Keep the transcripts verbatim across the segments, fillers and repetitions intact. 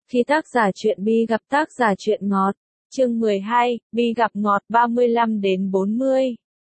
Khi tác giả truyện Bi gặp tác giả truyện ngọt, chương mười hai, Bi gặp ngọt ba mươi lăm đến bốn mươi.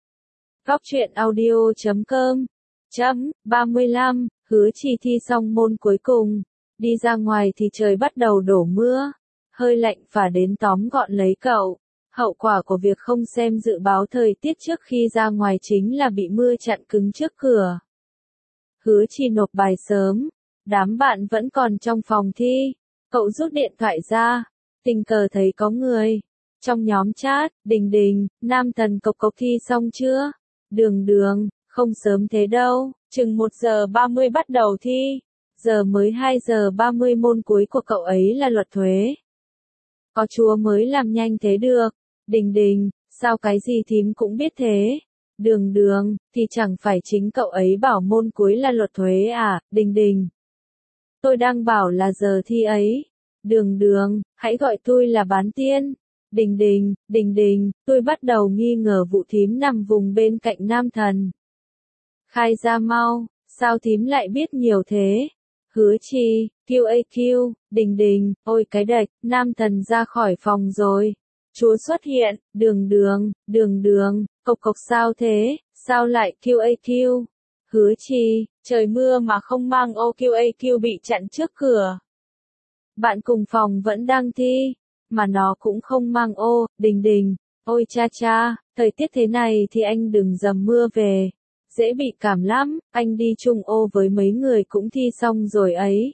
Góc truyện audio chấm com, chấm, ba mươi lăm, Hứa Chi thi xong môn cuối cùng. Đi ra ngoài thì trời bắt đầu đổ mưa. Hơi lạnh phả đến tóm gọn lấy cậu. Hậu quả của việc không xem dự báo thời tiết trước khi ra ngoài chính là bị mưa chặn cứng trước cửa. Hứa Chi nộp bài sớm. Đám bạn vẫn còn trong phòng thi. Cậu rút điện thoại ra. Tình cờ thấy có người. Trong nhóm chat, Đình Đình, Nam Thần cộc cộc thi xong chưa? Đường Đường, không sớm thế đâu, chừng một giờ ba mươi bắt đầu thi. Giờ mới hai giờ ba mươi môn cuối của cậu ấy là luật thuế. Có chúa mới làm nhanh thế được. Đình Đình, sao cái gì thím cũng biết thế? Đường Đường, thì chẳng phải chính cậu ấy bảo môn cuối là luật thuế à? Đình Đình, tôi đang bảo là giờ thi ấy. Đường Đường, hãy gọi tôi là bán tiên. Đình Đình, Đình Đình, tôi bắt đầu nghi ngờ vụ thím nằm vùng bên cạnh Nam Thần. Khai ra mau, sao thím lại biết nhiều thế? Hứa Chi, quy a quy, Đình Đình, ôi cái đệch, Nam Thần ra khỏi phòng rồi. Chúa xuất hiện, Đường Đường, Đường Đường, cộc cộc sao thế, sao lại quy a quy? Hứa Chi, trời mưa mà không mang ô quy a quy bị chặn trước cửa. Bạn cùng phòng vẫn đang thi, mà nó cũng không mang ô. Đình Đình, ôi cha cha, thời tiết thế này thì anh đừng dầm mưa về. Dễ bị cảm lắm, anh đi chung ô với mấy người cũng thi xong rồi ấy.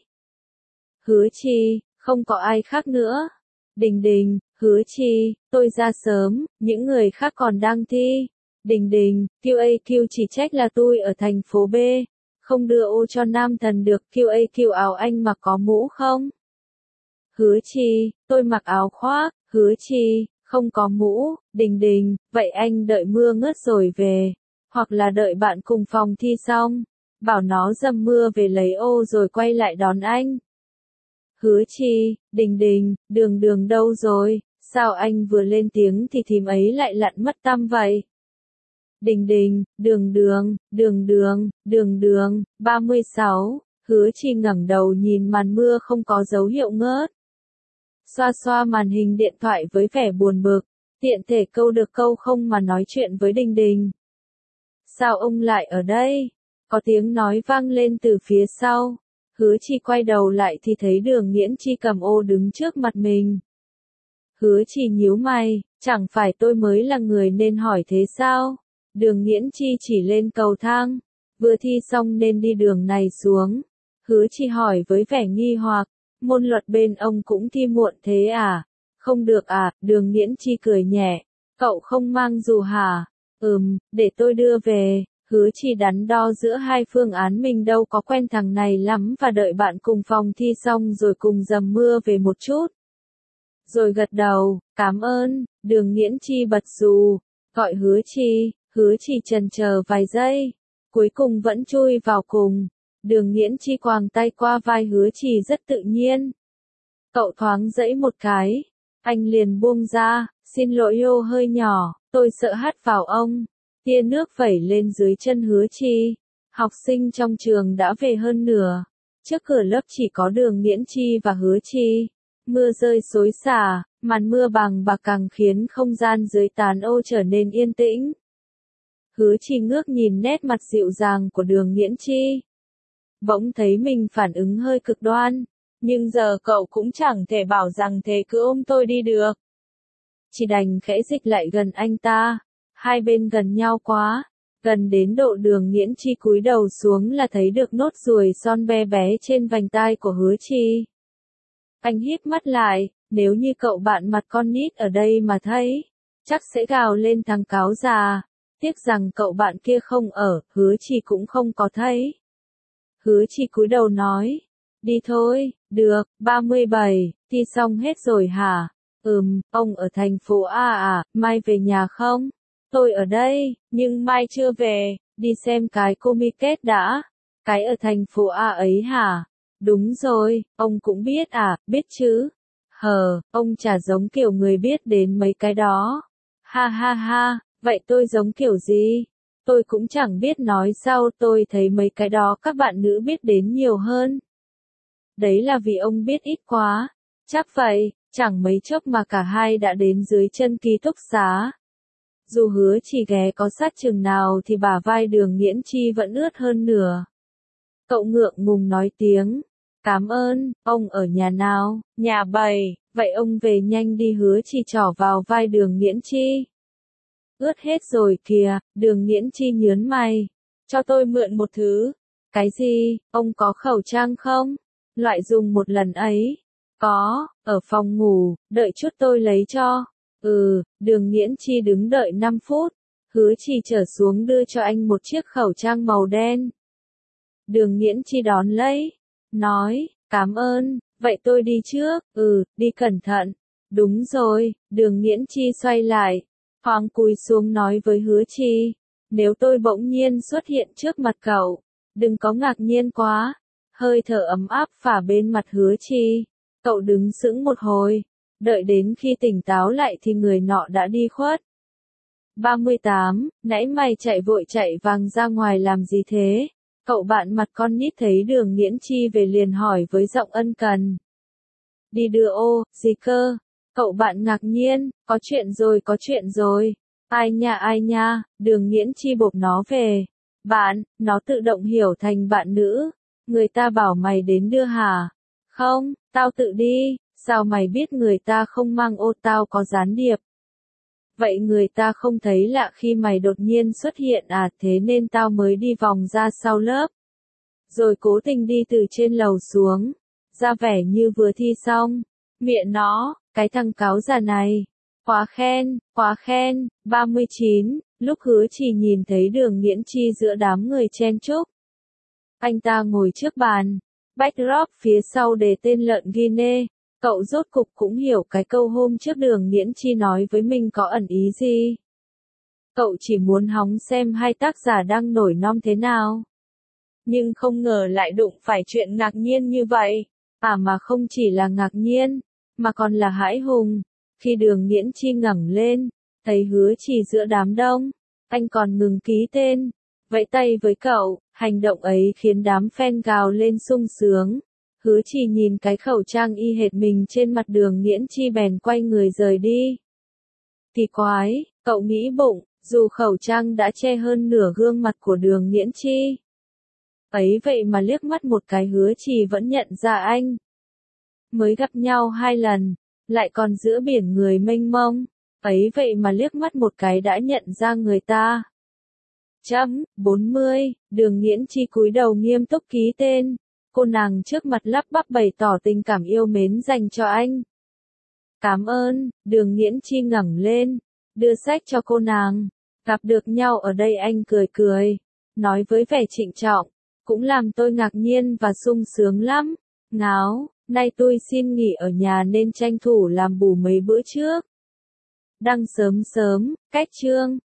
Hứa Chi, không có ai khác nữa. Đình Đình, Hứa Chi, tôi ra sớm, những người khác còn đang thi. Đình Đình, quy a quy chỉ trách là tôi ở thành phố B, không đưa ô cho Nam Thần được. quy a quy áo anh mặc có mũ không? Hứa Chi, tôi mặc áo khoác. Hứa Chi, không có mũ. Đình Đình, vậy anh đợi mưa ngớt rồi về. Hoặc là đợi bạn cùng phòng thi xong. Bảo nó dầm mưa về lấy ô rồi quay lại đón anh. Hứa Chi, Đình Đình, Đường Đường đâu rồi? Sao anh vừa lên tiếng thì thím ấy lại lặn mất tăm vậy? Đình Đình, Đường Đường, Đường Đường, Đường Đường, ba mươi sáu. Hứa Chi ngẩng đầu nhìn màn mưa không có dấu hiệu ngớt. Xoa xoa màn hình điện thoại với vẻ buồn bực, tiện thể câu được câu không mà nói chuyện với Đình Đình. Sao ông lại ở đây? Có tiếng nói vang lên từ phía sau. Hứa Chi quay đầu lại thì thấy Đường Nghiễn Chi cầm ô đứng trước mặt mình. Hứa Chi nhíu mày, chẳng phải tôi mới là người nên hỏi thế sao? Đường Nghiễn Chi chỉ lên cầu thang, vừa thi xong nên đi đường này xuống. Hứa Chi hỏi với vẻ nghi hoặc, môn luật bên ông cũng thi muộn thế à? Không được à? Đường Nghiễn Chi cười nhẹ, cậu không mang dù hả? Ừm, để tôi đưa về. Hứa Chi đắn đo giữa hai phương án, mình đâu có quen thằng này lắm và đợi bạn cùng phòng thi xong rồi cùng dầm mưa về một chút. Rồi gật đầu, cảm ơn. Đường Nghiễn Chi bật dù, gọi Hứa Chi. Hứa Chi chần chờ vài giây, cuối cùng vẫn chui vào cùng. Đường Nghiễn Chi quàng tay qua vai Hứa Chi rất tự nhiên. Cậu thoáng dẫy một cái, anh liền buông ra, xin lỗi ô hơi nhỏ, tôi sợ hắt vào ông. Tia nước vẩy lên dưới chân Hứa Chi. Học sinh trong trường đã về hơn nửa. Trước cửa lớp chỉ có Đường Nghiễn Chi và Hứa Chi. Mưa rơi xối xả, màn mưa bằng bạc càng khiến không gian dưới tán ô trở nên yên tĩnh. Hứa Chi ngước nhìn nét mặt dịu dàng của Đường Nghiễn Chi. Bỗng thấy mình phản ứng hơi cực đoan. Nhưng giờ cậu cũng chẳng thể bảo rằng thế cứ ôm tôi đi được. Chỉ đành khẽ dịch lại gần anh ta. Hai bên gần nhau quá. Gần đến độ Đường Nghiễn Chi cúi đầu xuống là thấy được nốt ruồi son bé bé trên vành tai của Hứa Chi. Anh híp mắt lại, nếu như cậu bạn mặt con nít ở đây mà thấy, chắc sẽ gào lên thằng cáo già. Tiếc rằng cậu bạn kia không ở, Hứa Chi cũng không có thấy. Hứa Chi cúi đầu nói, đi thôi. Được. ba mươi bảy, thi xong hết rồi hả? Ừm, ông ở thành phố A à, mai về nhà không? Tôi ở đây, nhưng mai chưa về, đi xem cái Comiket đã. Cái ở thành phố A ấy hả? Đúng rồi, ông cũng biết à? Biết chứ? Hờ, ông chả giống kiểu người biết đến mấy cái đó. Ha ha ha. Vậy tôi giống kiểu gì? Tôi cũng chẳng biết nói sao, tôi thấy mấy cái đó các bạn nữ biết đến nhiều hơn. Đấy là vì ông biết ít quá. Chắc vậy, chẳng mấy chốc mà cả hai đã đến dưới chân ký túc xá. Dù Hứa Chỉ ghé có sát chừng nào thì bả vai Đường Nghiễn Chi vẫn ướt hơn nửa. Cậu ngượng ngùng nói tiếng, cảm ơn, ông ở nhà nào, nhà bầy, vậy ông về nhanh đi. Hứa Chỉ trỏ vào vai Đường Nghiễn Chi. Ướt hết rồi kìa, Đường Nghiễn Chi nhớn mày, cho tôi mượn một thứ. Cái gì, ông có khẩu trang không? Loại dùng một lần ấy. Có, ở phòng ngủ, đợi chút tôi lấy cho. Ừ, Đường Nghiễn Chi đứng đợi năm phút. Hứa Chỉ trở xuống đưa cho anh một chiếc khẩu trang màu đen. Đường Nghiễn Chi đón lấy, nói, cảm ơn, vậy tôi đi trước. Ừ, đi cẩn thận. Đúng rồi, Đường Nghiễn Chi xoay lại, thoáng cúi xuống nói với Hứa Chỉ, nếu tôi bỗng nhiên xuất hiện trước mặt cậu, đừng có ngạc nhiên quá. Hơi thở ấm áp phả bên mặt Hứa Chỉ. Cậu đứng sững một hồi, đợi đến khi tỉnh táo lại thì người nọ đã đi khuất. ba mươi tám, nãy mày chạy vội chạy vàng ra ngoài làm gì thế? Cậu bạn mặt con nít thấy Đường Nghiễn Chi về liền hỏi với giọng ân cần. Đi đưa ô, gì cơ? Cậu bạn ngạc nhiên, có chuyện rồi có chuyện rồi. Ai nha ai nha, Đường Nghiễn Chi bộp nó về. Bạn, nó tự động hiểu thành bạn nữ. Người ta bảo mày đến đưa hả? Không, tao tự đi. Sao mày biết người ta không mang ô, tao có gián điệp? Vậy người ta không thấy lạ khi mày đột nhiên xuất hiện à, thế nên tao mới đi vòng ra sau lớp. Rồi cố tình đi từ trên lầu xuống, ra vẻ như vừa thi xong. Miệng nó, cái thằng cáo già này. Quá khen, quá khen. ba mươi chín, lúc Hứa Chỉ nhìn thấy Đường Nghiễn Chi giữa đám người chen chúc. Anh ta ngồi trước bàn, backdrop phía sau đề tên lợn Guinea. Cậu rốt cục cũng hiểu cái câu hôm trước Đường Nghiễn Chi nói với mình có ẩn ý gì. Cậu chỉ muốn hóng xem hai tác giả đang nổi nom thế nào. Nhưng không ngờ lại đụng phải chuyện ngạc nhiên như vậy. À mà không chỉ là ngạc nhiên, mà còn là hãi hùng. Khi Đường Nghiễn Chi ngẩng lên, thấy Hứa Chỉ giữa đám đông, anh còn ngừng ký tên, vẫy tay với cậu. Hành động ấy khiến đám fan gào lên sung sướng. Hứa Chỉ nhìn cái khẩu trang y hệt mình trên mặt Đường Nghiễn Chi bèn quay người rời đi. Kỳ quái, cậu nghĩ bụng, dù khẩu trang đã che hơn nửa gương mặt của Đường Nghiễn Chi. Ấy vậy mà liếc mắt một cái Hứa Chỉ vẫn nhận ra anh. Mới gặp nhau hai lần, lại còn giữa biển người mênh mông. Ấy vậy mà liếc mắt một cái đã nhận ra người ta. Chấm, bốn mươi, Đường Nghiễn Chi cúi đầu nghiêm túc ký tên. Cô nàng trước mặt lắp bắp bày tỏ tình cảm yêu mến dành cho anh. Cảm ơn, Đường Nghiễn Chi ngẩng lên, đưa sách cho cô nàng. Gặp được nhau ở đây anh cười cười, nói với vẻ trịnh trọng, cũng làm tôi ngạc nhiên và sung sướng lắm. Ngáo, nay tôi xin nghỉ ở nhà nên tranh thủ làm bù mấy bữa trước. Đăng sớm sớm, cách chương.